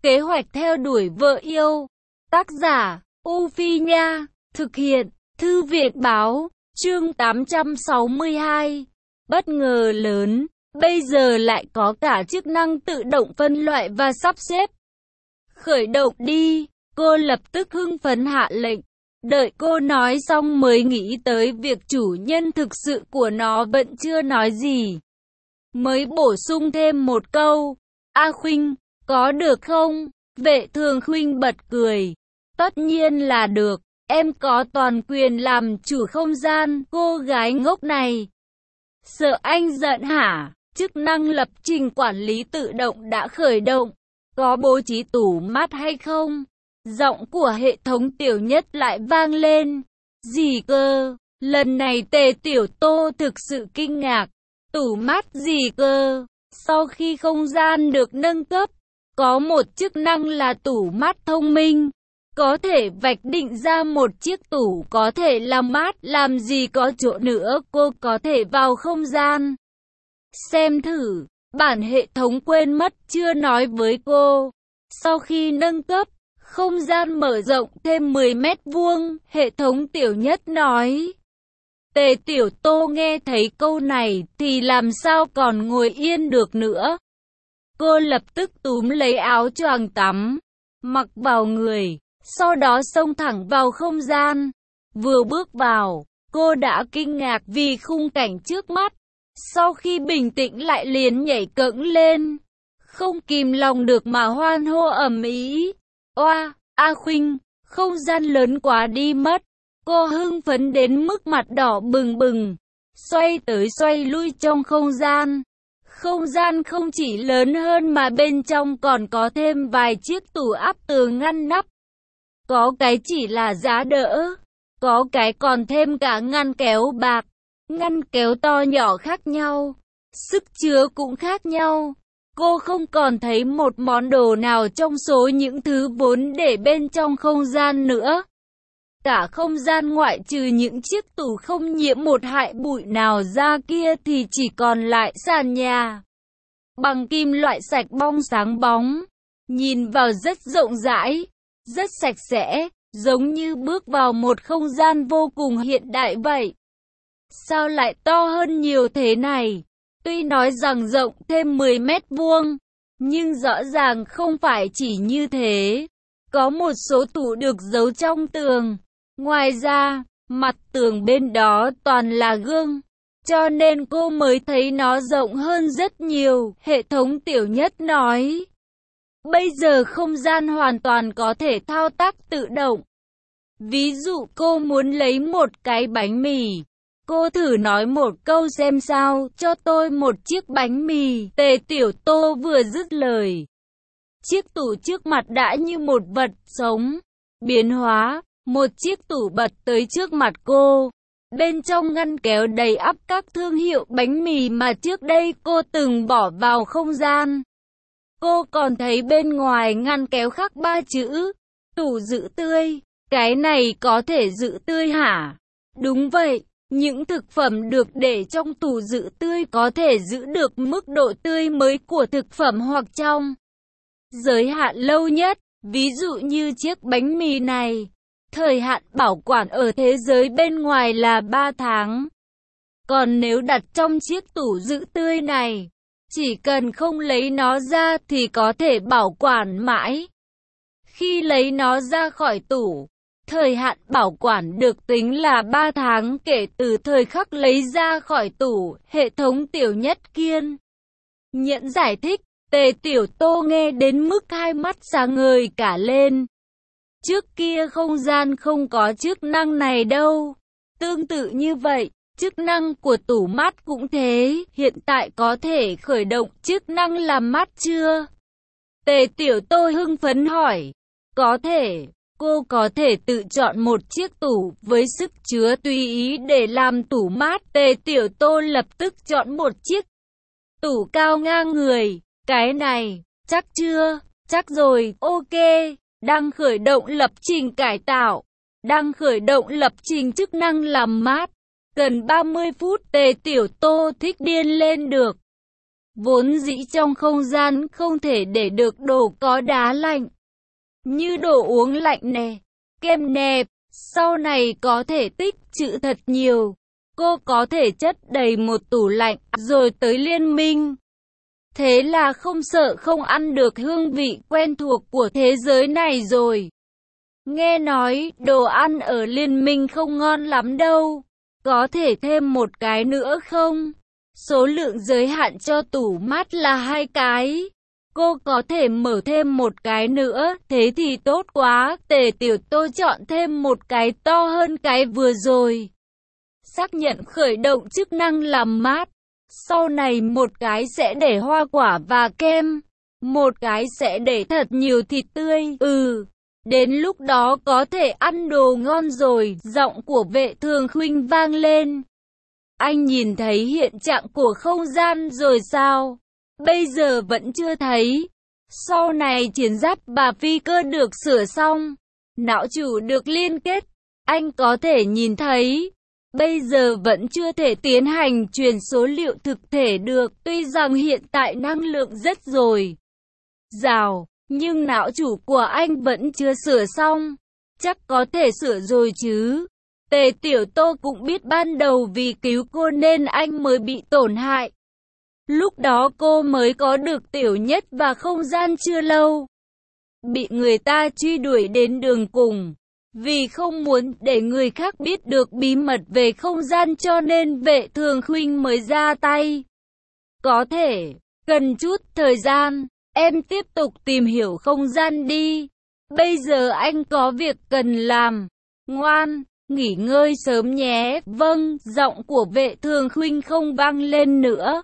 Kế hoạch theo đuổi vợ yêu. Tác giả, U Phi Nha. Thực hiện, Thư viện Báo. Chương 862. Bất ngờ lớn. Bây giờ lại có cả chức năng tự động phân loại và sắp xếp. Khởi động đi. Cô lập tức hưng phấn hạ lệnh. Đợi cô nói xong mới nghĩ tới việc chủ nhân thực sự của nó vẫn chưa nói gì. Mới bổ sung thêm một câu. A Khuynh, có được không? Vệ Thường Khuynh bật cười. Tất nhiên là được. Em có toàn quyền làm chủ không gian, cô gái ngốc này. Sợ anh giận hả? Chức năng lập trình quản lý tự động đã khởi động. Có bố trí tủ mát hay không? Giọng của hệ thống Tiểu Nhất lại vang lên. Gì cơ? Lần này Tề Tiểu Tô thực sự kinh ngạc. Tủ mát gì cơ? Sau khi không gian được nâng cấp, có một chức năng là tủ mát thông minh. Có thể vạch định ra một chiếc tủ có thể làm mát, làm gì có chỗ nữa cô có thể vào không gian. Xem thử, bản hệ thống quên mất chưa nói với cô. Sau khi nâng cấp, không gian mở rộng thêm 10 mét vuông, hệ thống Tiểu Nhất nói. Tề Tiểu Tô nghe thấy câu này thì làm sao còn ngồi yên được nữa. Cô lập tức túm lấy áo choàng tắm, mặc vào người, sau đó xông thẳng vào không gian. Vừa bước vào, cô đã kinh ngạc vì khung cảnh trước mắt. Sau khi bình tĩnh lại liền nhảy cẫng lên, không kìm lòng được mà hoan hô ầm ĩ. Oa, A Khuynh, không gian lớn quá đi mất. Cô hưng phấn đến mức mặt đỏ bừng bừng, xoay tới xoay lui trong không gian. Không gian không chỉ lớn hơn mà bên trong còn có thêm vài chiếc tủ áp tường ngăn nắp. Có cái chỉ là giá đỡ, có cái còn thêm cả ngăn kéo bạc, ngăn kéo to nhỏ khác nhau, sức chứa cũng khác nhau. Cô không còn thấy một món đồ nào trong số những thứ vốn để bên trong không gian nữa. Cả không gian ngoại trừ những chiếc tủ không nhiễm một hại bụi nào ra kia thì chỉ còn lại sàn nhà bằng kim loại sạch bong sáng bóng, nhìn vào rất rộng rãi, rất sạch sẽ, giống như bước vào một không gian vô cùng hiện đại vậy. Sao lại to hơn nhiều thế này? Tuy nói rằng rộng thêm 10 mét vuông, nhưng rõ ràng không phải chỉ như thế. Có một số tủ được giấu trong tường. Ngoài ra, mặt tường bên đó toàn là gương, cho nên cô mới thấy nó rộng hơn rất nhiều, hệ thống Tiểu Nhất nói. Bây giờ không gian hoàn toàn có thể thao tác tự động. Ví dụ cô muốn lấy một cái bánh mì. Cô thử nói một câu xem sao, cho tôi một chiếc bánh mì. Tề Tiểu Tô vừa dứt lời, chiếc tủ trước mặt đã như một vật sống, biến hóa. Một chiếc tủ bật tới trước mặt cô. Bên trong ngăn kéo đầy ắp các thương hiệu bánh mì mà trước đây cô từng bỏ vào không gian. Cô còn thấy bên ngoài ngăn kéo khắc 3 chữ, tủ giữ tươi. Cái này có thể giữ tươi hả? Đúng vậy, những thực phẩm được để trong tủ giữ tươi có thể giữ được mức độ tươi mới của thực phẩm hoặc trong giới hạn lâu nhất. Ví dụ như chiếc bánh mì này. Thời hạn bảo quản ở thế giới bên ngoài là 3 tháng. Còn nếu đặt trong chiếc tủ giữ tươi này, chỉ cần không lấy nó ra thì có thể bảo quản mãi. Khi lấy nó ra khỏi tủ, thời hạn bảo quản được tính là 3 tháng kể từ thời khắc lấy ra khỏi tủ, hệ thống Tiểu Nhất kiên nhẫn giải thích. Tề Tiểu Tô nghe đến mức hai mắt sáng ngời cả lên. Trước kia không gian không có chức năng này đâu. Tương tự như vậy, chức năng của tủ mát cũng thế, hiện tại có thể khởi động chức năng làm mát chưa? Tề Tiểu Tô hưng phấn hỏi. Có thể, cô có thể tự chọn một chiếc tủ với sức chứa tùy ý để làm tủ mát. Tề Tiểu Tô lập tức chọn một chiếc tủ cao ngang người. Cái này, chắc chưa? Chắc rồi, ok. Đang khởi động lập trình cải tạo. Đang khởi động lập trình chức năng làm mát. Gần 30 phút Tề Tiểu Tô thích điên lên được. Vốn dĩ trong không gian không thể để được đồ có đá lạnh, như đồ uống lạnh nè, kem nẹp, sau này có thể tích trữ thật nhiều. Cô có thể chất đầy một tủ lạnh, rồi tới Liên Minh. Thế là không sợ không ăn được hương vị quen thuộc của thế giới này rồi. Nghe nói, đồ ăn ở Liên Minh không ngon lắm đâu. Có thể thêm một cái nữa không? Số lượng giới hạn cho tủ mát là 2 cái. Cô có thể mở thêm một cái nữa, thế thì tốt quá. Tề Tiểu Tô chọn thêm một cái to hơn cái vừa rồi. Xác nhận khởi động chức năng làm mát. Sau này một cái sẽ để hoa quả và kem. Một cái sẽ để thật nhiều thịt tươi. Đến lúc đó có thể ăn đồ ngon rồi. Giọng của Vệ Thường Khuynh vang lên. Anh nhìn thấy hiện trạng của không gian rồi sao? Bây giờ vẫn chưa thấy. Sau này chiến giáp và phi cơ được sửa xong, não chủ được liên kết, anh có thể nhìn thấy. Bây giờ vẫn chưa thể tiến hành truyền số liệu thực thể được, tuy rằng hiện tại năng lượng rất dồi dào, nhưng não chủ của anh vẫn chưa sửa xong. Chắc có thể sửa rồi chứ. Tề Tiểu Tô cũng biết ban đầu vì cứu cô nên anh mới bị tổn hại. Lúc đó cô mới có được Tiểu Nhất và không gian chưa lâu. Bị người ta truy đuổi đến đường cùng. Vì không muốn để người khác biết được bí mật về không gian cho nên Vệ Thường Khuynh mới ra tay. Có thể, cần chút thời gian, em tiếp tục tìm hiểu không gian đi. Bây giờ anh có việc cần làm. Ngoan, nghỉ ngơi sớm nhé. Vâng, giọng của Vệ Thường Khuynh không vang lên nữa.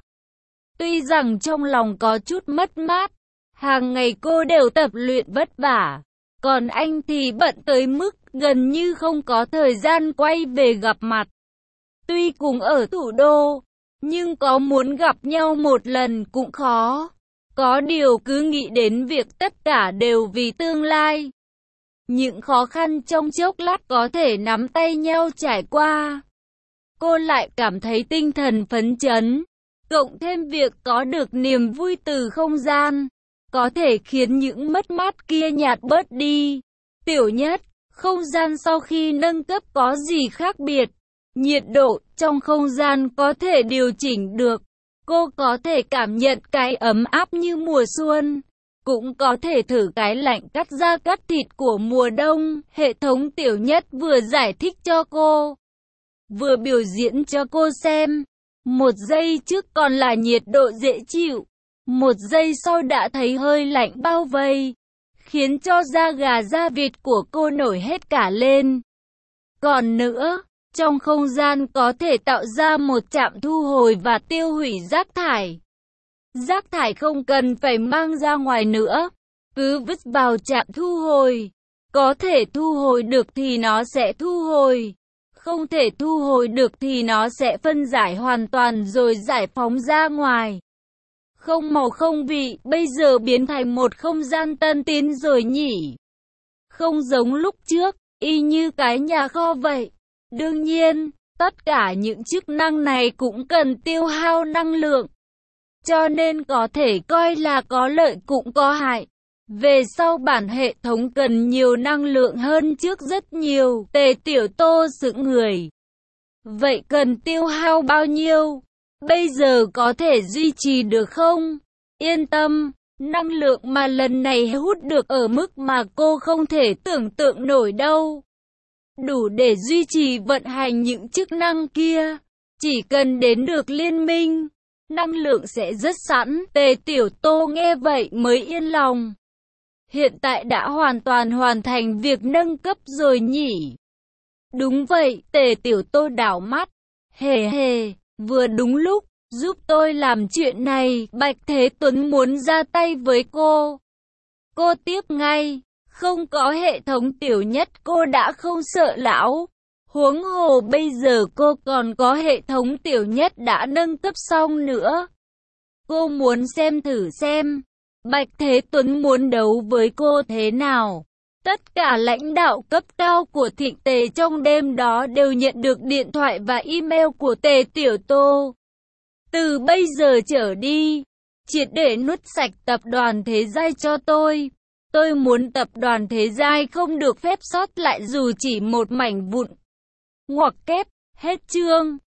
Tuy rằng trong lòng có chút mất mát, hàng ngày cô đều tập luyện vất vả, còn anh thì bận tới mức gần như không có thời gian quay về gặp mặt. Tuy cùng ở thủ đô, nhưng có muốn gặp nhau một lần cũng khó. Có điều cứ nghĩ đến việc tất cả đều vì tương lai. Những khó khăn trong chốc lát có thể nắm tay nhau trải qua. Cô lại cảm thấy tinh thần phấn chấn. Cộng thêm việc có được niềm vui từ không gian, có thể khiến những mất mát kia nhạt bớt đi. Tiểu Nhất, không gian sau khi nâng cấp có gì khác biệt? Nhiệt độ trong không gian có thể điều chỉnh được. Cô có thể cảm nhận cái ấm áp như mùa xuân. Cũng có thể thử cái lạnh cắt da cắt thịt của mùa đông. Hệ thống Tiểu Nhất vừa giải thích cho cô, vừa biểu diễn cho cô xem. Một giây trước còn là nhiệt độ dễ chịu, một giây sau đã thấy hơi lạnh bao vây, khiến cho da gà da vịt của cô nổi hết cả lên. Còn nữa, trong không gian có thể tạo ra một trạm thu hồi và tiêu hủy rác thải. Rác thải không cần phải mang ra ngoài nữa, cứ vứt vào trạm thu hồi. Có thể thu hồi được thì nó sẽ thu hồi. Không thể thu hồi được thì nó sẽ phân giải hoàn toàn rồi giải phóng ra ngoài. Không màu không vị, bây giờ biến thành một không gian tân tiến rồi nhỉ? Không giống lúc trước, y như cái nhà kho vậy. Đương nhiên, tất cả những chức năng này cũng cần tiêu hao năng lượng. Cho nên có thể coi là có lợi cũng có hại. Về sau bản hệ thống cần nhiều năng lượng hơn trước rất nhiều. Tề Tiểu Tô sững người. Vậy cần tiêu hao bao nhiêu? Bây giờ có thể duy trì được không? Yên tâm, năng lượng mà lần này hút được ở mức mà cô không thể tưởng tượng nổi đâu. Đủ để duy trì vận hành những chức năng kia. Chỉ cần đến được liên minh, năng lượng sẽ rất sẵn. Tề Tiểu Tô nghe vậy mới yên lòng. Hiện tại đã hoàn toàn hoàn thành việc nâng cấp rồi nhỉ? Đúng vậy, Tề Tiểu Tô đảo mắt. Hề hề, vừa đúng lúc, giúp tôi làm chuyện này. Bạch Thế Tuấn muốn ra tay với cô. Cô tiếp ngay. Không có hệ thống Tiểu Nhất cô đã không sợ lão. Huống hồ bây giờ cô còn có hệ thống Tiểu Nhất đã nâng cấp xong nữa. Cô muốn xem thử xem Bạch Thế Tuấn muốn đấu với cô thế nào. Tất cả lãnh đạo cấp cao của Thịnh Tề trong đêm đó đều nhận được điện thoại và email của Tề Tiểu Tô. Từ bây giờ trở đi, triệt để nuốt sạch tập đoàn Thế Giai cho tôi. Tôi muốn tập đoàn Thế Giai không được phép sót lại dù chỉ một mảnh vụn. Ngoặc kép, hết chương.